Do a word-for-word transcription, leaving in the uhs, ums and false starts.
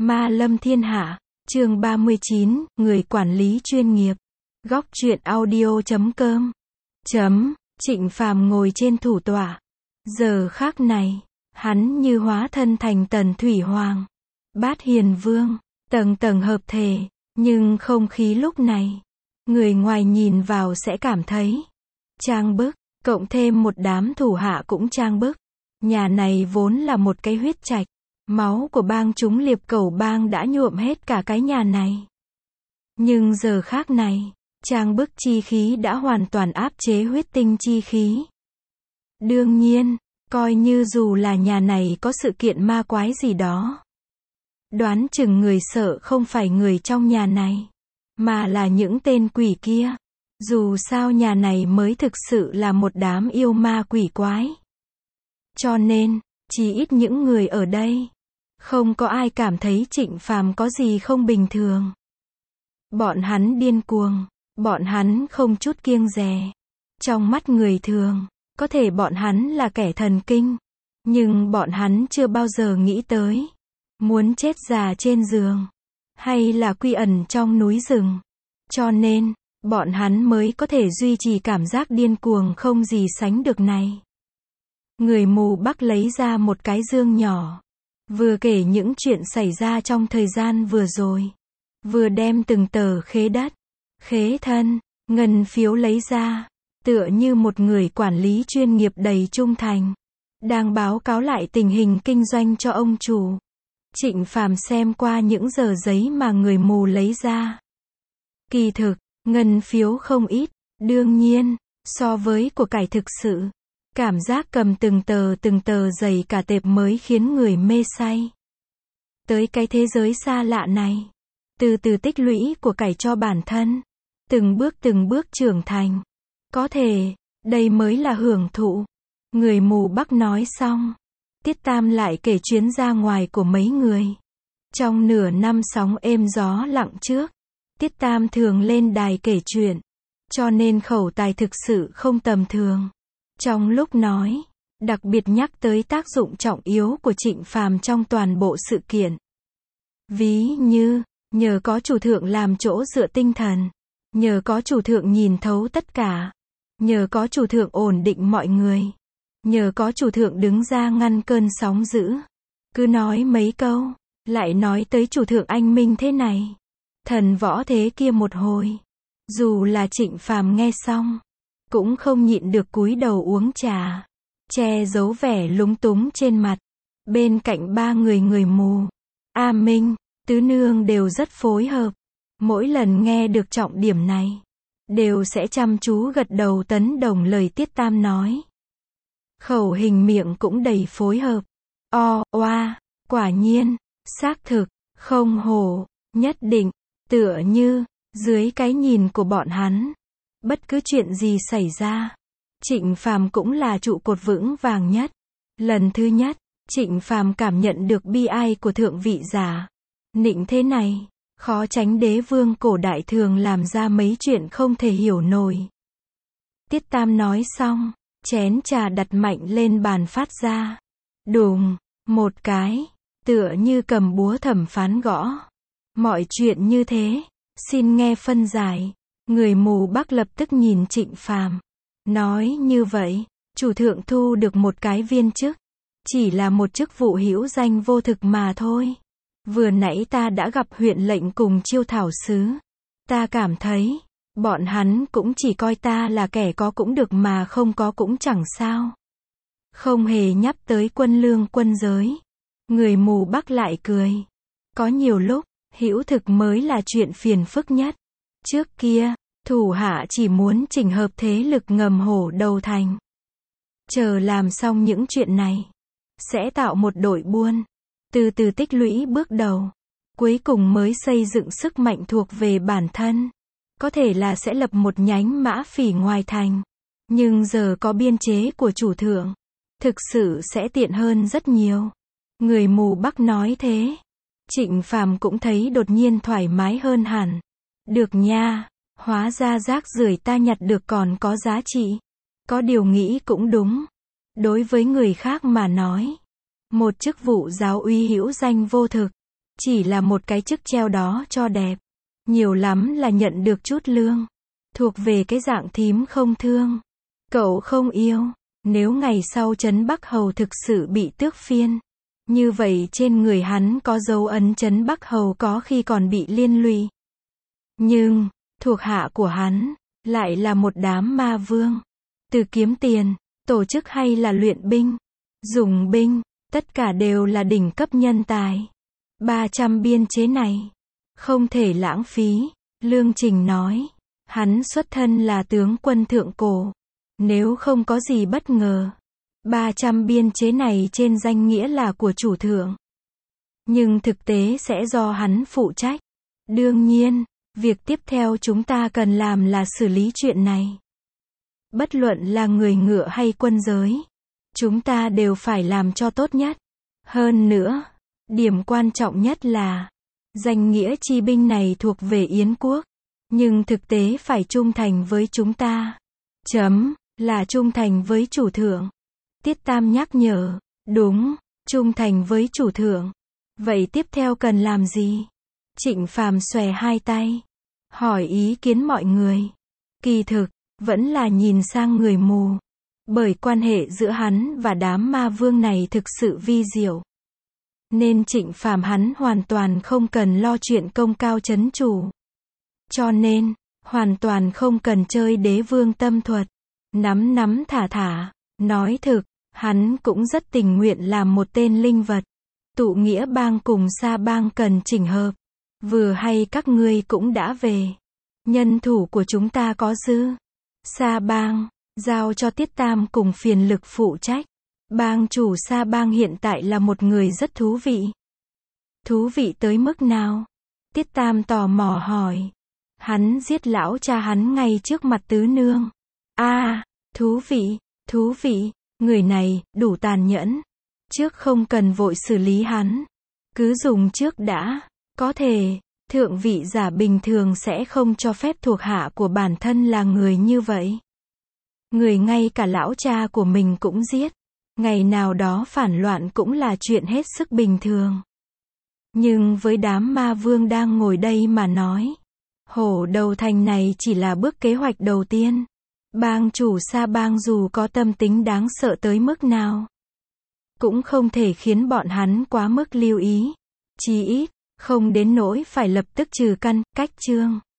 Ma lâm thiên hạ, chương ba mươi chín, người quản lý chuyên nghiệp. Góc truyện audio chấm com. Chấm, Trịnh Phàm ngồi trên thủ tọa. Giờ khác này, hắn như hóa thân thành Tần Thủy Hoàng, Bát Hiền Vương, tầng tầng hợp thể, nhưng không khí lúc này, người ngoài nhìn vào sẽ cảm thấy trang bức, cộng thêm một đám thủ hạ cũng trang bức. Nhà này vốn là một cái huyết trạch, máu của bang chúng Liệp Cẩu bang đã nhuộm hết cả cái nhà này. Nhưng giờ khác này, trang bức chi khí đã hoàn toàn áp chế huyết tinh chi khí. Đương nhiên, coi như dù là nhà này có sự kiện ma quái gì đó, đoán chừng người sợ không phải người trong nhà này, mà là những tên quỷ kia. Dù sao nhà này mới thực sự là một đám yêu ma quỷ quái. Cho nên, chỉ ít những người ở đây, không có ai cảm thấy Trịnh Phàm có gì không bình thường. Bọn hắn điên cuồng, bọn hắn không chút kiêng dè. Trong mắt người thường, có thể bọn hắn là kẻ thần kinh, nhưng bọn hắn chưa bao giờ nghĩ tới muốn chết già trên giường, hay là quy ẩn trong núi rừng. Cho nên, bọn hắn mới có thể duy trì cảm giác điên cuồng không gì sánh được này. Người mù Bắc lấy ra một cái dương nhỏ, vừa kể những chuyện xảy ra trong thời gian vừa rồi, vừa đem từng tờ khế đất, khế thân, ngân phiếu lấy ra, tựa như một người quản lý chuyên nghiệp đầy trung thành, đang báo cáo lại tình hình kinh doanh cho ông chủ. Trịnh Phàm xem qua những tờ giấy mà người mù lấy ra. Kỳ thực, ngân phiếu không ít, đương nhiên, so với của cải thực sự, cảm giác cầm từng tờ từng tờ dày cả tệp mới khiến người mê say. Tới cái thế giới xa lạ này, từ từ tích lũy của cải cho bản thân, từng bước từng bước trưởng thành. Có thể, đây mới là hưởng thụ. Người mù Bắc nói xong, Tiết Tam lại kể chuyến ra ngoài của mấy người. Trong nửa năm sóng êm gió lặng trước, Tiết Tam thường lên đài kể chuyện, cho nên khẩu tài thực sự không tầm thường. Trong lúc nói, đặc biệt nhắc tới tác dụng trọng yếu của Trịnh Phàm trong toàn bộ sự kiện. Ví như, nhờ có chủ thượng làm chỗ dựa tinh thần, nhờ có chủ thượng nhìn thấu tất cả, nhờ có chủ thượng ổn định mọi người, nhờ có chủ thượng đứng ra ngăn cơn sóng dữ. Cứ nói mấy câu, lại nói tới chủ thượng anh minh thế này, thần võ thế kia một hồi. Dù là Trịnh Phàm nghe xong, cũng không nhịn được cúi đầu uống trà, che giấu vẻ lúng túng trên mặt. Bên cạnh ba người người mù, A Minh, Tứ Nương đều rất phối hợp. Mỗi lần nghe được trọng điểm này, đều sẽ chăm chú gật đầu tán đồng lời Tiết Tam nói. Khẩu hình miệng cũng đầy phối hợp. O, oa, quả nhiên, xác thực, không hổ, nhất định, tựa như, dưới cái nhìn của bọn hắn, bất cứ chuyện gì xảy ra, Trịnh Phàm cũng là trụ cột vững vàng nhất. Lần thứ nhất, Trịnh Phàm cảm nhận được bi ai của thượng vị giả. Nịnh thế này, khó tránh đế vương cổ đại thường làm ra mấy chuyện không thể hiểu nổi. Tiết Tam nói xong, chén trà đặt mạnh lên bàn phát ra. Đùng, một cái, tựa như cầm búa thẩm phán gõ. Mọi chuyện như thế, xin nghe phân giải. Người mù Bắc lập tức nhìn Trịnh Phàm, nói như vậy, chủ thượng thu được một cái viên chức, chỉ là một chức vụ hữu danh vô thực mà thôi. Vừa nãy ta đã gặp huyện lệnh cùng chiêu thảo sứ, ta cảm thấy, bọn hắn cũng chỉ coi ta là kẻ có cũng được mà không có cũng chẳng sao. Không hề nhắc tới quân lương quân giới. Người mù Bắc lại cười. Có nhiều lúc, hữu thực mới là chuyện phiền phức nhất. Trước kia, thủ hạ chỉ muốn chỉnh hợp thế lực ngầm hổ đầu thành. Chờ làm xong những chuyện này, sẽ tạo một đội buôn, từ từ tích lũy bước đầu, cuối cùng mới xây dựng sức mạnh thuộc về bản thân. Có thể là sẽ lập một nhánh mã phỉ ngoài thành. Nhưng giờ có biên chế của chủ thượng, thực sự sẽ tiện hơn rất nhiều. Người mù Bắc nói thế. Trịnh Phàm cũng thấy đột nhiên thoải mái hơn hẳn. Được nha, hóa ra rác rưởi ta nhặt được còn có giá trị. Có điều nghĩ cũng đúng. Đối với người khác mà nói, một chức vụ giáo úy hữu danh vô thực, Chỉ là một cái chức treo đó cho đẹp. Nhiều lắm là nhận được chút lương. Thuộc về cái dạng thím không thương. Cậu không yêu. Nếu ngày sau Trấn Bắc Hầu thực sự bị tước phiên. Như vậy trên người hắn có dấu ấn Trấn Bắc Hầu có khi còn bị liên lụy. Nhưng, thuộc hạ của hắn, lại là một đám ma vương. Từ kiếm tiền, tổ chức hay là luyện binh, dùng binh, tất cả đều là đỉnh cấp nhân tài. ba trăm biên chế này, không thể lãng phí, Lương Trình nói. Hắn xuất thân là tướng quân thượng cổ. Nếu không có gì bất ngờ, ba trăm biên chế này trên danh nghĩa là của chủ thượng. Nhưng thực tế sẽ do hắn phụ trách. Đương nhiên, việc tiếp theo chúng ta cần làm là xử lý chuyện này. Bất luận là người ngựa hay quân giới, chúng ta đều phải làm cho tốt nhất. Hơn nữa, điểm quan trọng nhất là, danh nghĩa chi binh này thuộc về Yến quốc, nhưng thực tế phải trung thành với chúng ta. Chấm, là trung thành với chủ thượng. Tiết Tam nhắc nhở, đúng, trung thành với chủ thượng. Vậy tiếp theo cần làm gì? Trịnh Phàm xòe hai tay, hỏi ý kiến mọi người. Kỳ thực, vẫn là nhìn sang người mù. Bởi quan hệ giữa hắn và đám ma vương này thực sự vi diệu. Nên Trịnh Phàm hắn hoàn toàn không cần lo chuyện công cao chấn chủ. Cho nên, hoàn toàn không cần chơi đế vương tâm thuật. Nắm nắm thả thả, nói thực, hắn cũng rất tình nguyện làm một tên linh vật. Tụ nghĩa bang cùng Sa bang cần chỉnh hợp. Vừa hay các ngươi cũng đã về. Nhân thủ của chúng ta có dư. Sa bang, giao cho Tiết Tam cùng Phiền Lực phụ trách. Bang chủ Sa bang hiện tại là một người rất thú vị. Thú vị tới mức nào? Tiết Tam tò mò hỏi. Hắn giết lão cha hắn ngay trước mặt tứ nương. A, à, thú vị, thú vị, người này, đủ tàn nhẫn. Trước không cần vội xử lý hắn. Cứ dùng trước đã. Có thể, thượng vị giả bình thường sẽ không cho phép thuộc hạ của bản thân là người như vậy. Người ngay cả lão cha của mình cũng giết. Ngày nào đó phản loạn cũng là chuyện hết sức bình thường. Nhưng với đám ma vương đang ngồi đây mà nói, Hổ Đầu Thành này chỉ là bước kế hoạch đầu tiên. Bang chủ Sa bang dù có tâm tính đáng sợ tới mức nào, cũng không thể khiến bọn hắn quá mức lưu ý. Chí ít, không đến nỗi phải lập tức trừ căn, cách chương.